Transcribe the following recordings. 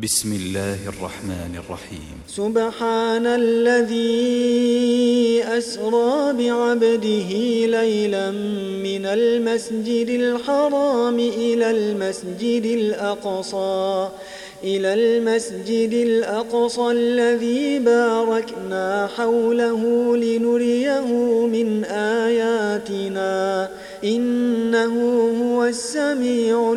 بسم الله الرحمن الرحيم. سبحان الذي أسرى بعبده ليلا من المسجد الحرام إلى المسجد الأقصى الذي باركنا حوله لنريه من آياتنا إنه هو السميع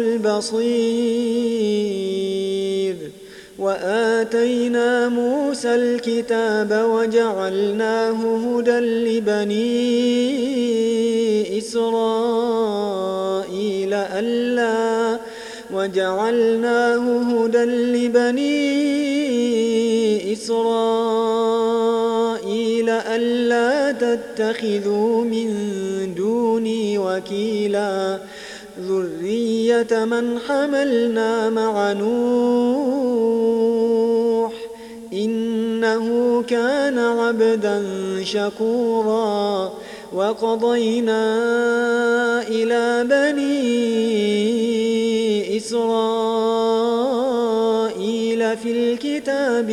البصير. وآتينا موسى الكتاب وجعلناه هدى لبني إسرائيل ألا تتخذوا من دوني وكيلا ذرية من حملنا مع نوح إنه كان عبدا شكورا. وقضينا إلى بني إسرائيل في الكتاب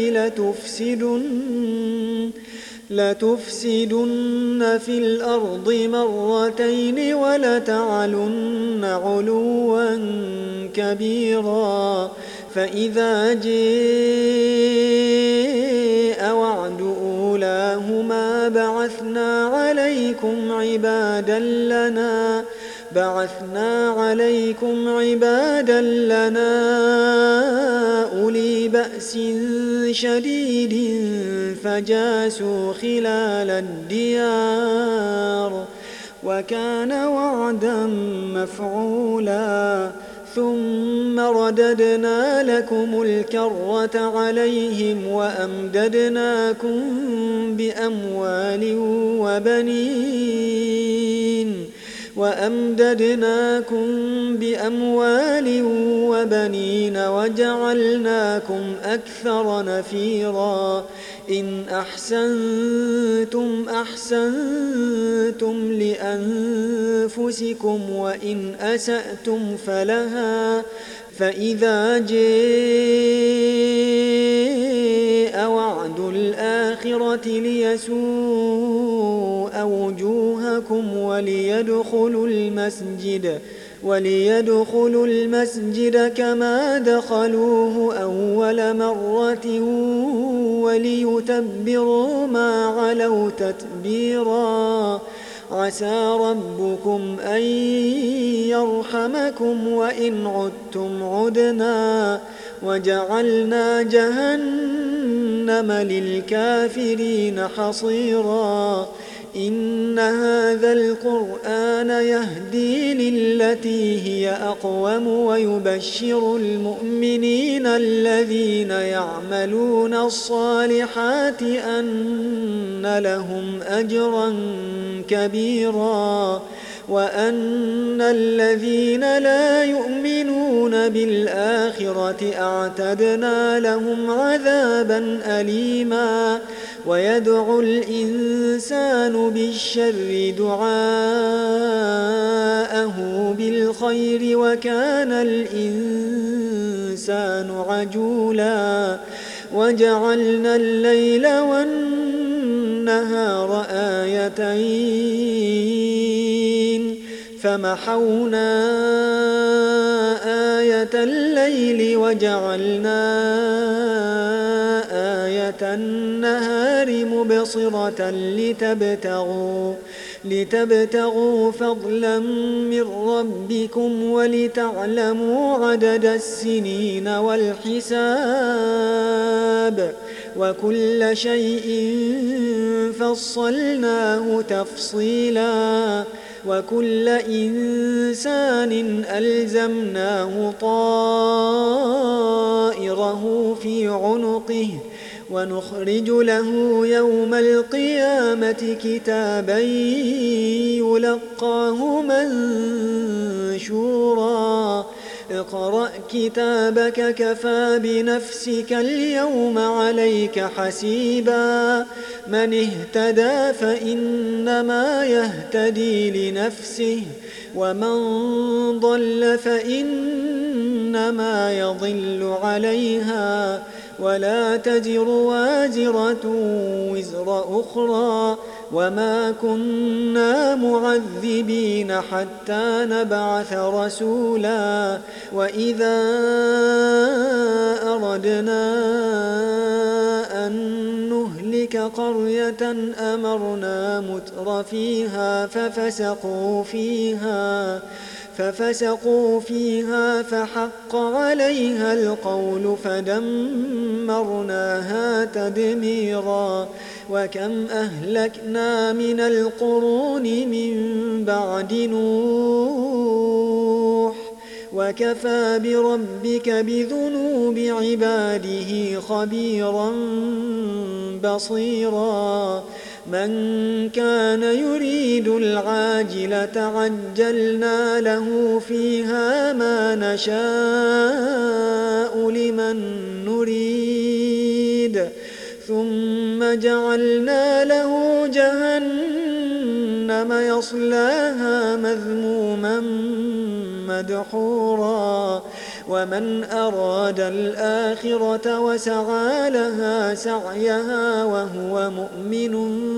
لتفسدن في الأرض مرتين ولتعلن علوا كبيرا. فإذا جاء وعد أولاهما بعثنا عليكم عبادا لنا أولي بأس شديد فجاسوا خلال الديار وكان وعدا مفعولا. ثم رددنا لكم الكرة عليهم وأمددناكم بأموال وبنين وجعلناكم أكثر نفيرا. إن أحسنتم لأنفسكم وإن أسأتم فلها. فإذا جاء وعد الآخرة ليسوء وجوهكم وليدخلوا المسجد كما دخلوه أول مرة وليتبروا ما علوا تتبيرا. عسى ربكم أن يرحمكم وإن عدتم عدنا وجعلنا جهنم للكافرين حصيرا. إن هذا القرآن يهدي للتي هي أقوم ويبشر المؤمنين الذين يعملون الصالحات أن لهم أجرا كبيرا وأن الذين لا يؤمنون بالآخرة أعتدنا لهم عذابا أليما. ويدعو الإنسان بالشر دعاءه بالخير وكان الإنسان عجولا. وجعلنا الليل والنهار آيتين فمحونا آية الليل وجعلنا آية النهار مبصرة لتبتغوا فضلا من ربكم ولتعلموا عدد السنين والحساب وكل شيء فصلناه تفصيلا. وكل إنسان ألزمناه طائره في عنقه ونخرج له يوم القيامة كتابا يلقاه منشورا. اقرأ كتابك كفى بنفسك اليوم عليك حسيبا. من اهتدى فإنما يهتدي لنفسه ومن ضل فإن إنما يضل عليها ولا تزر وازرة وزر أخرى وما كنا معذبين حتى نبعث رسولا وإذا أردنا أن نهلك قرية أمرنا متر فيها ففسقوا فيها فحق عليها القول فدمرناها تدميرا وكم أهلكنا من القرون من بعد نوح وكفى بربك بذنوب عباده خبيرا بصيرا من كان يريد العاجلة عجلنا له فيها ما نشاء لمن نريد ثم جعلنا له جهنم يصلاها مذموما مدحورا ومن أراد الآخرة وسعى لها سعيها وهو مؤمن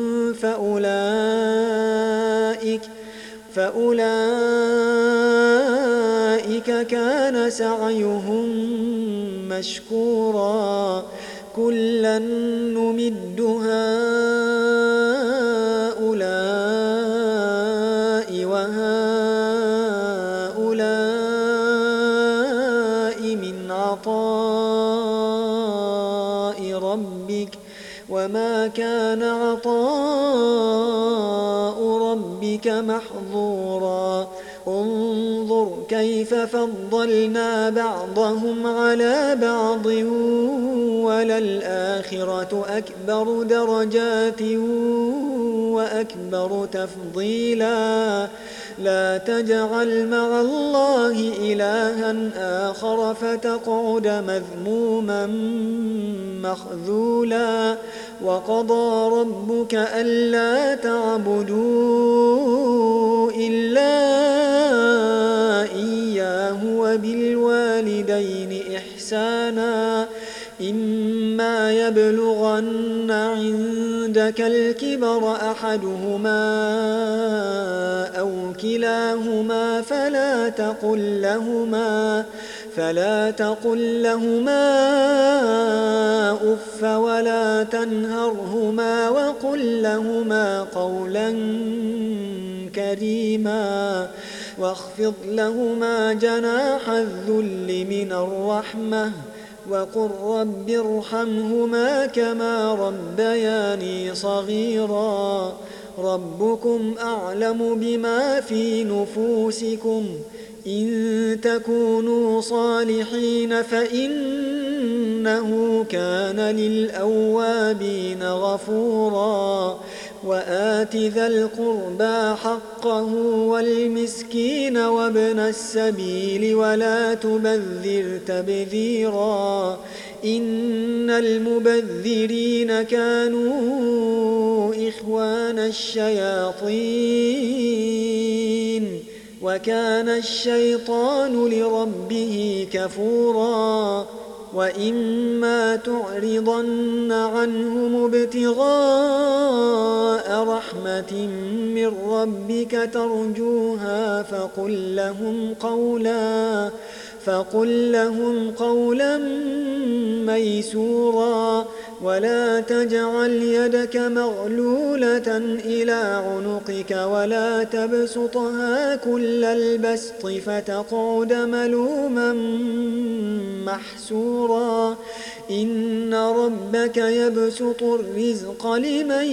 فأولئك كان سعيهم مشكورا كلا نمد هؤلاء وهؤلاء من عطاء ربك وما كان عطاء ربك محظورا انظر كيف فضلنا بعضهم على بعض وللآخرة أكبر درجات وأكبر تفضيلا لا تجعل مع الله إلها آخر فتقعد مذموما مخذولا وقضى ربك ألا تعبدوا إلا إياه وبالوالدين إحسانا إما يبلغن عندك الكبر أحدهما أو كلاهما فلا تقل لهما أف ولا تنهرهما وقل لهما قولا كريما واخفض لهما جناح الذل من الرحمة وقل رب ارحمهما كما ربياني صغيرا ربكم أعلم بما في نفوسكم إن تكونوا صالحين فإنه كان للأوابين غفورا وآت ذا القربى حقه والمسكين وابن السبيل ولا تبذر تبذيرا إن المبذرين كانوا إخوان الشياطين وكان الشيطان لربه كفورا وإما تعرضن عنهم ابتغاء رحمة من ربك ترجوها فقل لهم قولا ميسورا ولا تجعل يدك مغلولة إلى عنقك ولا تبسطها كل البسط فتقعد ملوما محسورا إن ربك يبسط الرزق لمن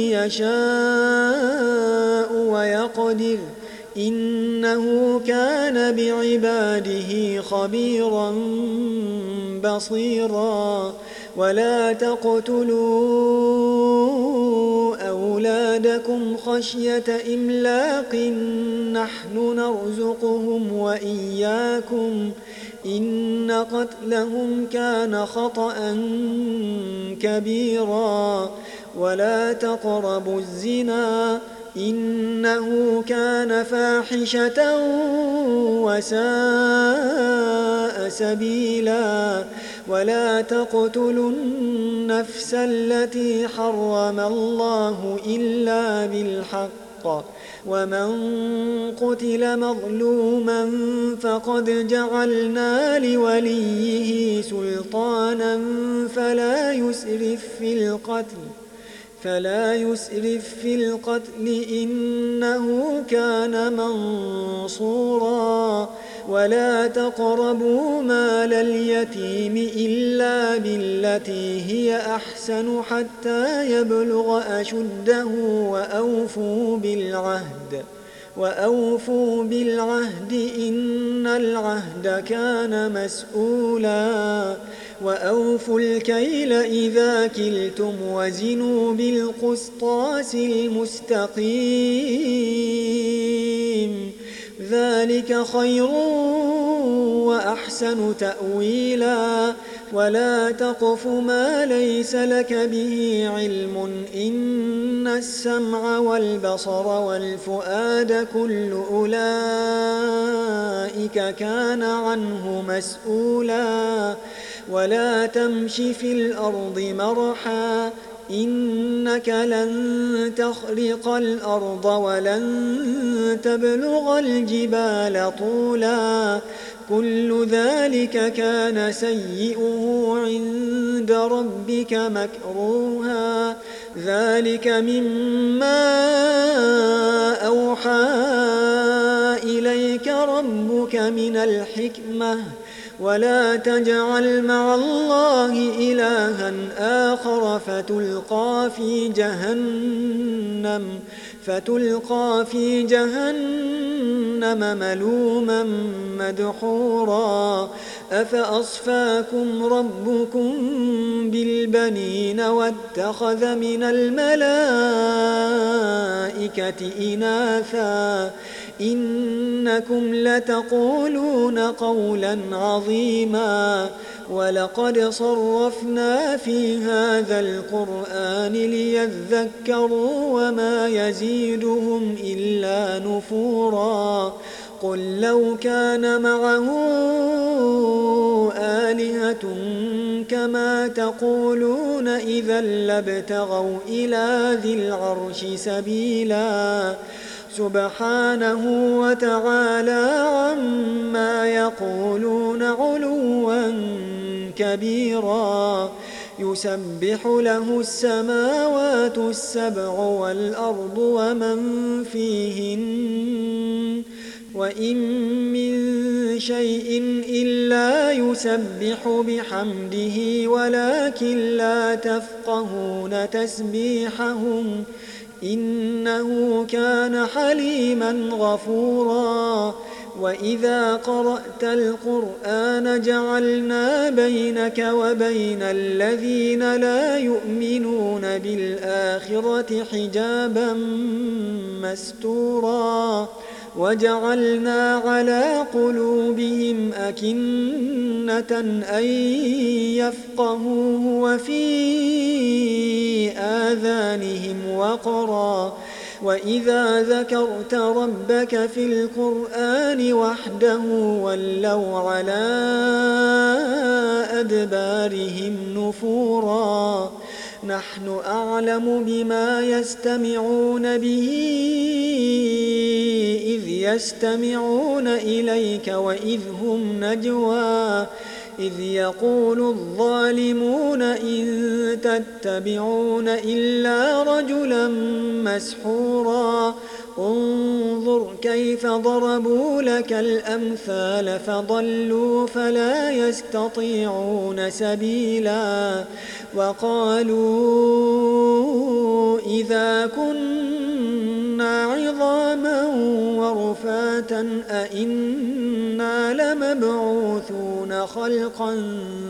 يشاء ويقدر إنه كان بعباده خبيرا بصيرا ولا تقتلوا أولادكم خشية إملاق نحن نرزقهم وإياكم إن قتلهم كان خطأ كبيرا ولا تقربوا الزنا إنه كان فاحشة وساء سبيلا ولا تقتلوا النفس التي حرم الله إلا بالحق ومن قتل مظلوما فقد جعلنا لوليه سلطانا فلا يسرف في القتل إنه كان منصورا ولا تقربوا مال اليتيم إلا بالتي هي أحسن حتى يبلغ أشده وأوفوا بالعهد إن العهد كان مسؤولا وأوفوا الكيل إذا كلتم وزنوا بالقسطاس المستقيم ذلك خير وأحسن تأويلا ولا تقف ما ليس لك به علم إن السمع والبصر والفؤاد كل أولئك كان عنه مسؤولا ولا تمش في الأرض مرحا إنك لن تخرق الأرض ولن تبلغ الجبال طولا كل ذلك كان سيئه عند ربك مكروها ذلك مما أوحى إليك ربك من الحكمة ولا تجعل مع الله إلها آخر فتلقى في جهنم ملوما مدحورا أفأصفاكم ربكم بالبنين واتخذ من الملائكة إناثا إنكم لتقولون قولا عظيما ولقد صرفنا في هذا القرآن ليذكروا وما يزيدهم إلا نفورا قل لو كان معه آلهة كما تقولون إذا لابتغوا إلى ذي العرش سبيلا سبحانه وتعالى عما يقولون علوا كبيرا يسبح له السماوات السبع والأرض ومن فيهن وإن من شيء إلا يسبح بحمده ولكن لا تفقهون تسبيحهم إنه كان حليما غفورا وإذا قرأت القرآن جعلنا بينك وبين الذين لا يؤمنون بالآخرة حجابا مستورا وجعلنا على قلوبهم أكنة أن يفقهوه وفي آذانهم وقرا وإذا ذكرت ربك في القرآن وحده ولوا على أدبارهم نفورا نحن أعلم بما يستمعون به إذ يستمعون إليك وإذ هم نجوى إذ يقول الظالمون إن تتبعون إلا رجلا مسحورا انظر كيف ضربوا لك الأمثال فضلوا فلا يستطيعون سبيلا وقالوا إذا كنا عظاما ورفاتا أئنا لمبعوثون خلقا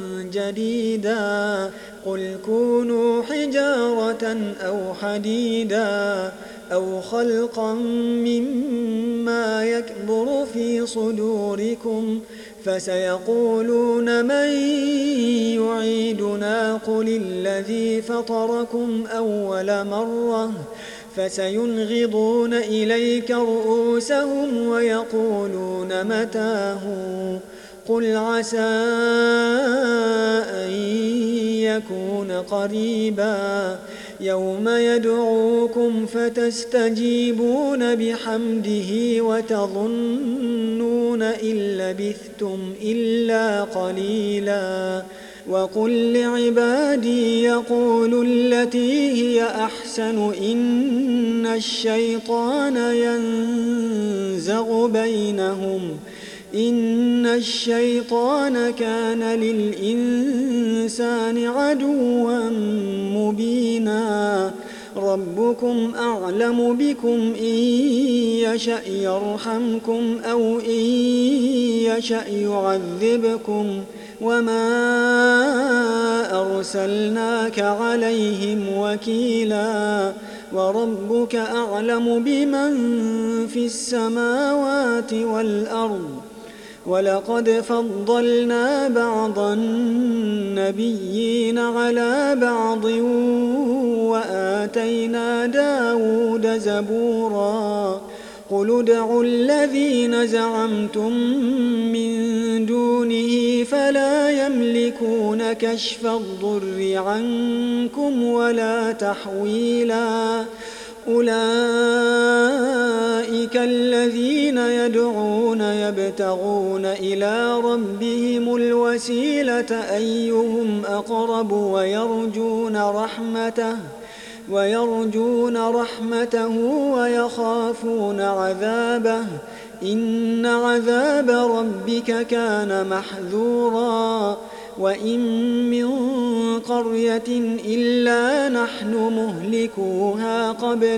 جديدا قل كونوا حجارة أو حديدا أو خلقا مما يكبر في صدوركم فسيقولون من يعيدنا قل الذي فطركم أول مرة فسينغضون إليك رؤوسهم ويقولون متى هو قل عسى أن يكون قريبا يوم يدعوكم فتستجيبون بحمده وتظنون إن لبثتم إلا قليلا وقل لعبادي يقولوا التي هي أحسن إن الشيطان ينزغ بينهم إن الشيطان كان للإنسان عدوا مبينا ربكم أعلم بكم إن يشأ يرحمكم أو إن يشأ يعذبكم وما أرسلناك عليهم وكيلا وربك أعلم بمن في السماوات والأرض ولقد فضلنا بعض النبيين على بعض وآتينا داود زبورا قل ادعوا الذين زعمتم من دونه فلا يملكون كشف الضر عنكم ولا تحويلا أولئك الذين يدعون يبتغون إلى ربهم الوسيلة أيهم أقرب ويرجون رحمته ويخافون عذابه إن عذاب ربك كان محذورا وإن من قرية إلا نحن مهلكوها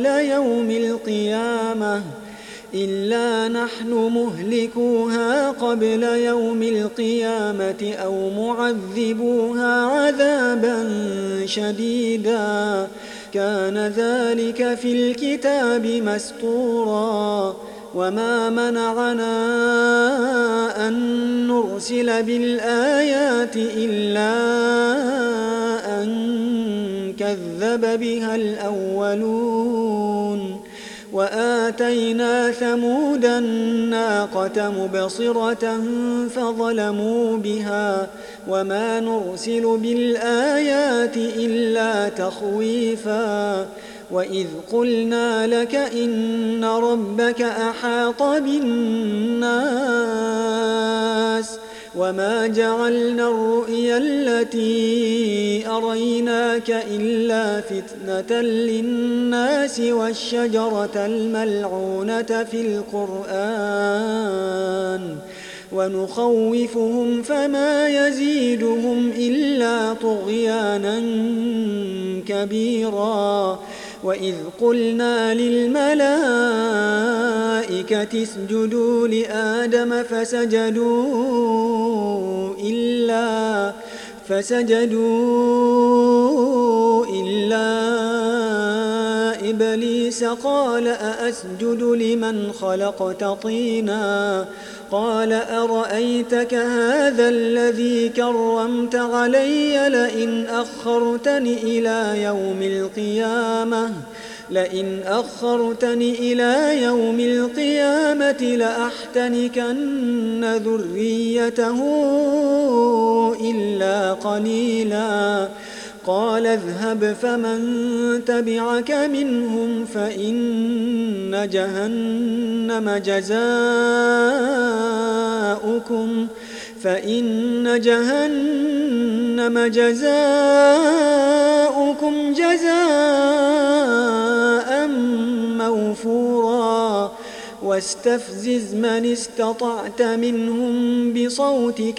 قبل يوم القيامة أو معذبوها عذابا شديدا كان ذلك في الكتاب مسطورا وما منعنا أن نرسل بالآيات إلا أن كذب بها الأولون وآتينا ثمود الناقة مبصرة فظلموا بها وما نرسل بالآيات إلا تخويفا وإذ قلنا لك إن ربك أحاط بالناس وما جعلنا الرؤيا التي أريناك إلا فتنة للناس والشجرة الملعونة في القرآن ونخوفهم فما يزيدهم إلا طغيانا كبيرا وإذ قلنا للملائكة اسجدوا لآدم فسجدوا إلا إبليس قال أأسجد لمن خلقت طينا قال أرأيتك هذا الذي كرمت علي لئن أخرتني إلى يوم القيامة لأحتنكن ذريته إلا قليلا قال اذهب فمن تبعك منهم فإن جهنم جزاؤكم جزاء موفورا واستفزز من استطعت منهم بصوتك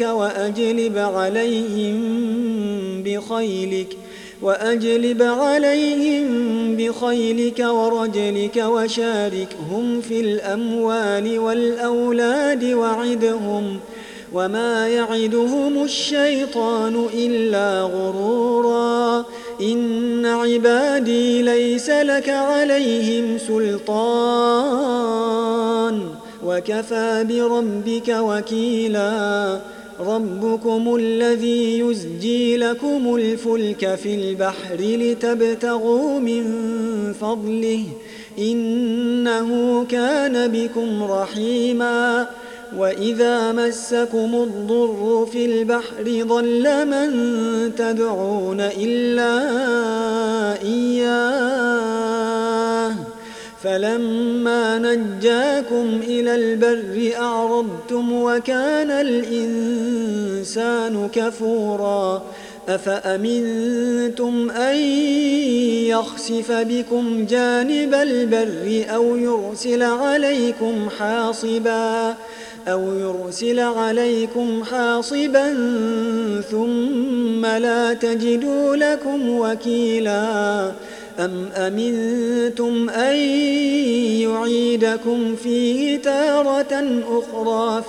وأجلب عليهم بخيلك ورجلك وشاركهم في الأموال والأولاد وعدهم وما يعدهم الشيطان إلا غرورا إن عبادي ليس لك عليهم سلطان وكفى بربك وكيلا ربكم الذي يزجي لكم الفلك في البحر لتبتغوا من فضله إنه كان بكم رحيما وإذا مسكم الضر في البحر ضل من تدعون إلا إياه فلما نجاكم إلى البر أعرضتم وكان الإنسان كفورا أفأمنتم أن يخسف بكم جانب البر أو يرسل عليكم حاصبا ثم لا تجدوا لكم وكيلا أم أمنتم أن يعيدكم فيه تارة أخرى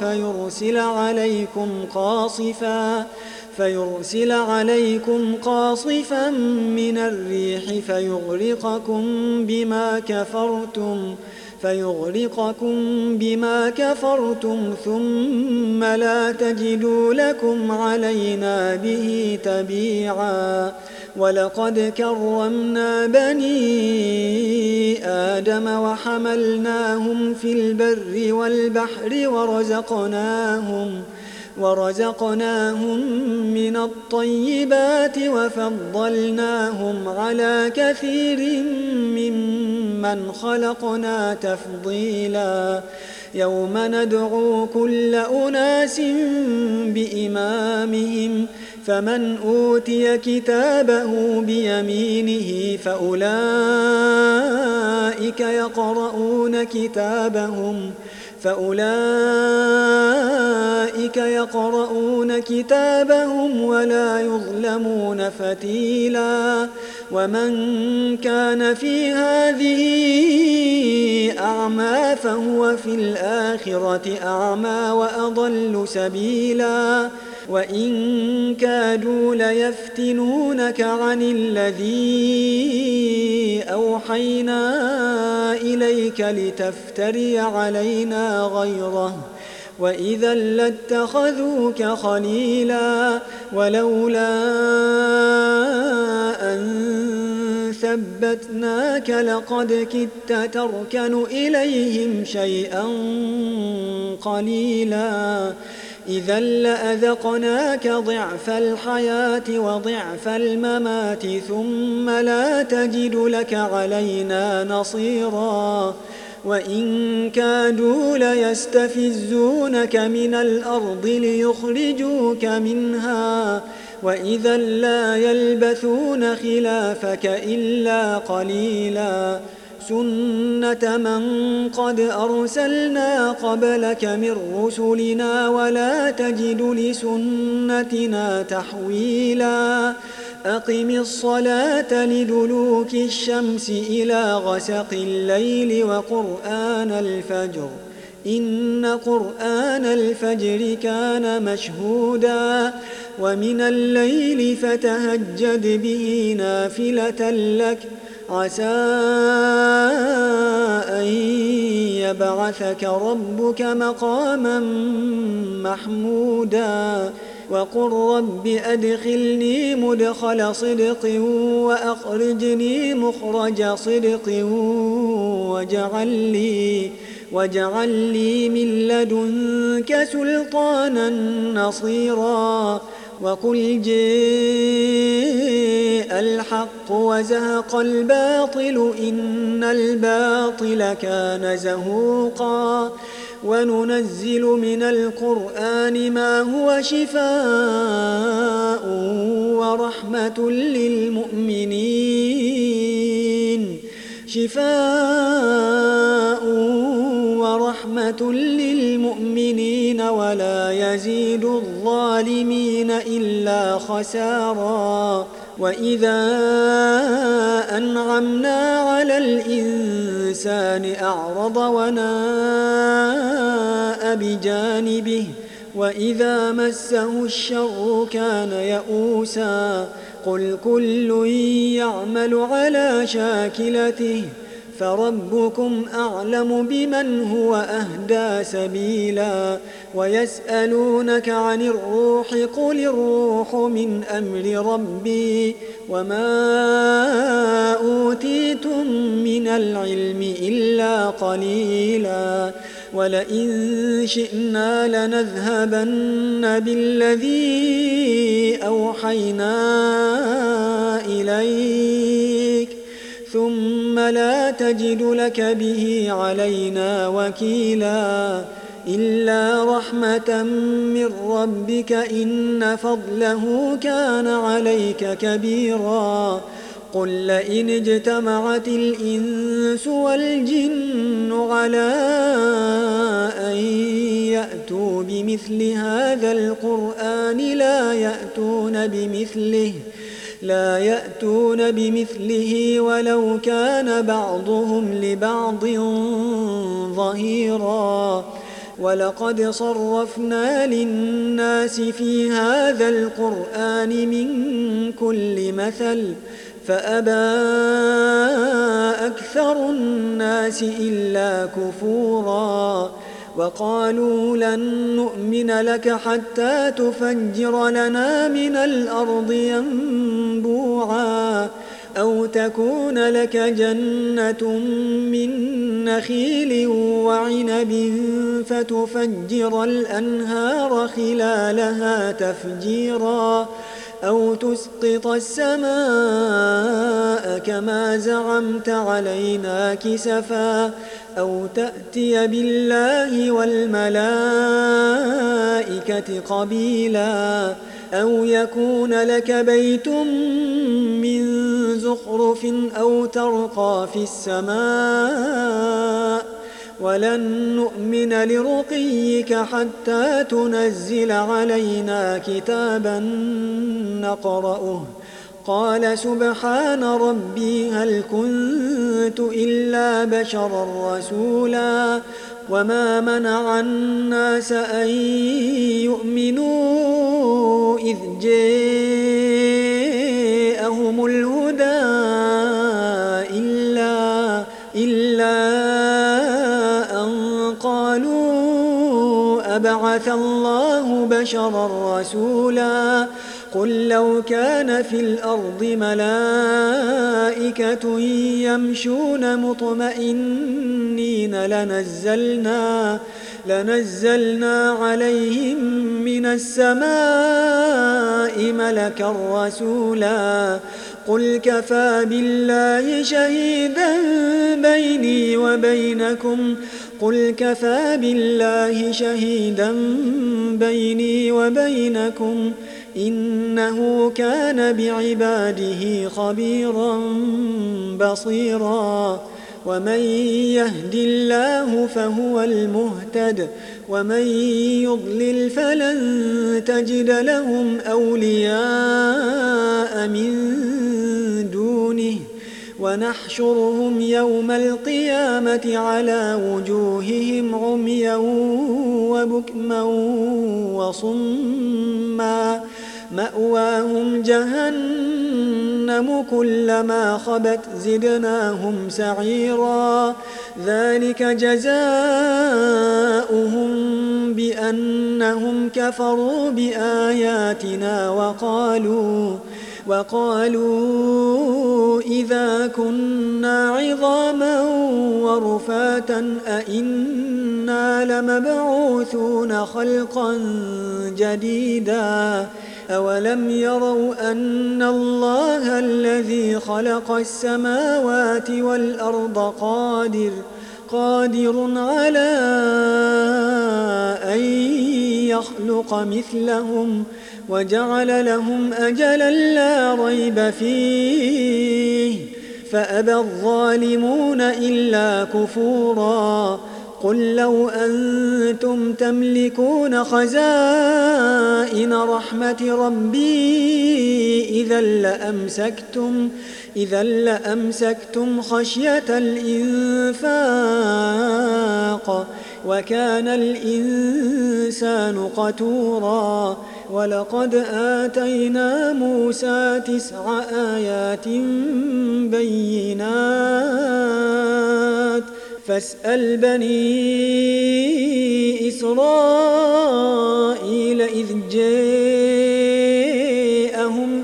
فيرسل عليكم قاصفا من الريح فيغرقكم بما كفرتم ثم لا تجدوا لكم علينا به تبيعا ولقد كرمنا بني آدم وحملناهم في البر والبحر ورزقناهم من الطيبات وفضلناهم على كثير ممن خلقنا تفضيلا يوم ندعو كل أناس بإمامهم فمن أوتي كتابه بيمينه فأولئك يقرؤون كتابهم ولا يظلمون فتيلا ومن كان في هذه أعمى فهو في الآخرة أعمى وأضل سبيلا وإن كادوا ليفتنونك عن الذي أوحينا إليك لتفتري علينا غيره وإذا لاتخذوك خليلا ولولا أن ثبتناك لقد كدت تركن إليهم شيئا قليلا إذا لأذقناك ضعف الحياة وضعف الممات ثم لا تجد لك علينا نصيرا وإن كادوا ليستفزونك من الأرض ليخرجوك منها وإذا لا يلبثون خلافك إلا قليلا سنة من قد أرسلنا قبلك من رسلنا ولا تجد لسنتنا تحويلا أقم الصلاة لدلوك الشمس إلى غسق الليل وقرآن الفجر إن قرآن الفجر كان مشهودا ومن الليل فتهجد به نافلة لك عسى أن يبعثك ربك مقاما محمودا وقل رب أدخلني مدخل صدق وأخرجني مخرج صدق واجعل لي من لدنك سلطانا نصيرا وقل جاء الحق وزهق الباطل إن الباطل كان زهوقا وننزل من القرآن ما هو شفاء ورحمة للمؤمنين ولا يزيد الظالمين إلا خسارا وإذا أنعمنا على الإنسان أعرض وناء بجانبه وإذا مسه الشر كان يئوسا قل كل يعمل على شاكلته فربكم أعلم بمن هو أهدى سبيلا ويسألونك عن الروح قل الروح من أمر ربي وما أوتيتم من العلم إلا قليلا ولئن شئنا لنذهبن بالذي أوحينا إليك ثم لا تجد لك به علينا وكيلا إلا رحمة من ربك إن فضله كان عليك كبيرا قل لئن اجتمعت الإنس والجن على أن يأتوا بمثل هذا القرآن لا يأتون بمثله ولو كان بعضهم لبعض ظهيرا ولقد صرفنا للناس في هذا القرآن من كل مثل فأبى أكثر الناس إلا كفورا وقالوا لن نؤمن لك حتى تفجر لنا من الأرض ينبوعا أو تكون لك جنة من نخيل وعنب فتفجر الأنهار خلالها تفجيرا أو تسقط السماء كما زعمت علينا كسفا أو تأتي بالله والملائكة قبيلا أو يكون لك بيت من زخرف أو ترقى في السماء ولن نؤمن لرقيك حتى تنزل علينا كتابا نقرأه قال سبحان ربي هل كنت إلا بشرا رسولا وما منع الناس أن يؤمنوا إذ جاءهم الهدى إلا أن قالوا أبعث الله بشرا رسولا قل لو كان في الأرض ملائكة يمشون مطمئنين لنزلنا عليهم من السماء ملكا رسولا قل كفى بالله شهيدا بيني وبينكم إنه كان بعباده خبيرا بصيرا ومن يهد الله فهو المهتد ومن يضلل فلن تجد لهم أولياء من دونه ونحشرهم يوم القيامة على وجوههم عميا وبكما وصما مأواهم جهنم كلما خبت زدناهم سعيرا ذلك جزاؤهم بأنهم كفروا بآياتنا وقالوا إذا كنا عظاما ورفاتا أئنا لمبعوثون خلقا جديدا أولم يروا أن الله الذي خلق السماوات والأرض قادر على أن يخلق مثلهم وجعل لهم أجلا لا ريب فيه فأبى الظالمون إلا كفورا قل لو أنتم تملكون خزائن رحمة ربي إذا لأمسكتم خشية الإنفاق وكان الإنسان قتورا ولقد آتينا موسى 9 آيات بينات فاسأل بني إسرائيل إذ جاءهم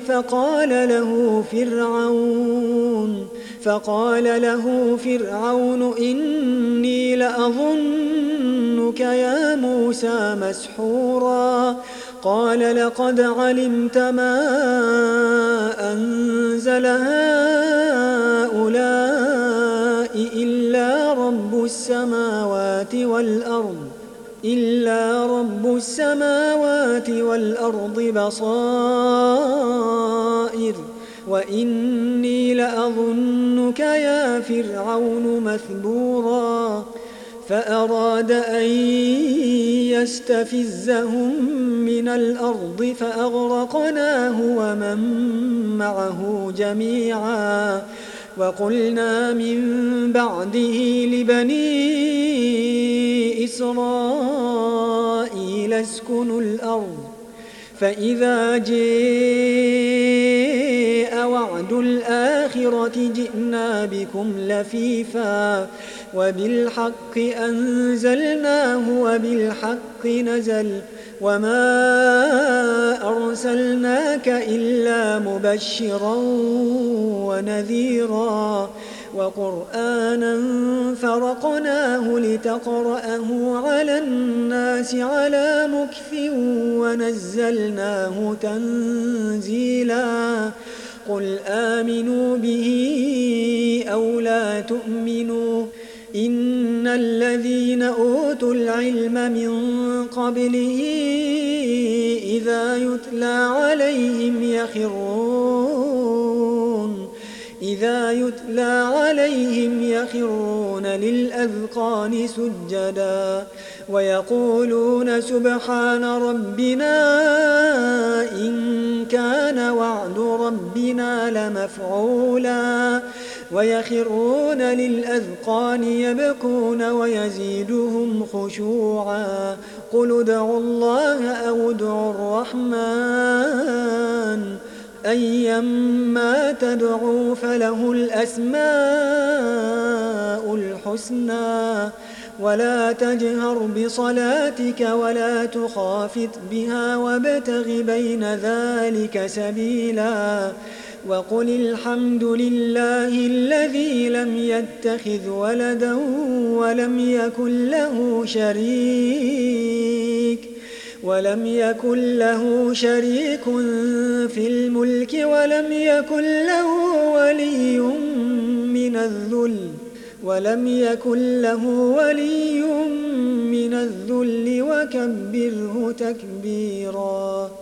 فقال له فرعون إني لأظنك يا موسى مسحورا قال لقد علمت ما أنزل هؤلاء إلا رب السماوات والأرض بصائر وإني لأظنك يا فرعون مثبورا فأراد أن يستفزهم من الأرض فأغرقناه ومن معه جميعا وقلنا من بعده لبني إسرائيل اسكنوا الأرض فإذا جاء وعد الآخرة جئنا بكم لفيفا وبالحق أنزلناه وبالحق نزل وما أرسلناك إلا مبشرا ونذيرا وقرآنا فرقناه لتقرأه على الناس على مكث ونزلناه تنزيلا قل آمنوا به أو لا تؤمنوا إن الذين أوتوا العلم من قبله إذا يتلى عليهم يخرون للأذقان سجدا ويقولون سبحان ربنا إن كان وعد ربنا لمفعولا ويخرون للأذقان يبكون ويزيدهم خشوعا قل ادعوا الله أو ادعوا الرحمن أيما تدعوا فله الأسماء الحسنى ولا تجهر بصلاتك ولا تخافت بها وابتغ بين ذلك سبيلا وقل الحمد لله الذي لم يتخذ ولدا ولم يكن له شريك في الملك ولم يكن له ولي من الذل وكبره تكبيرا.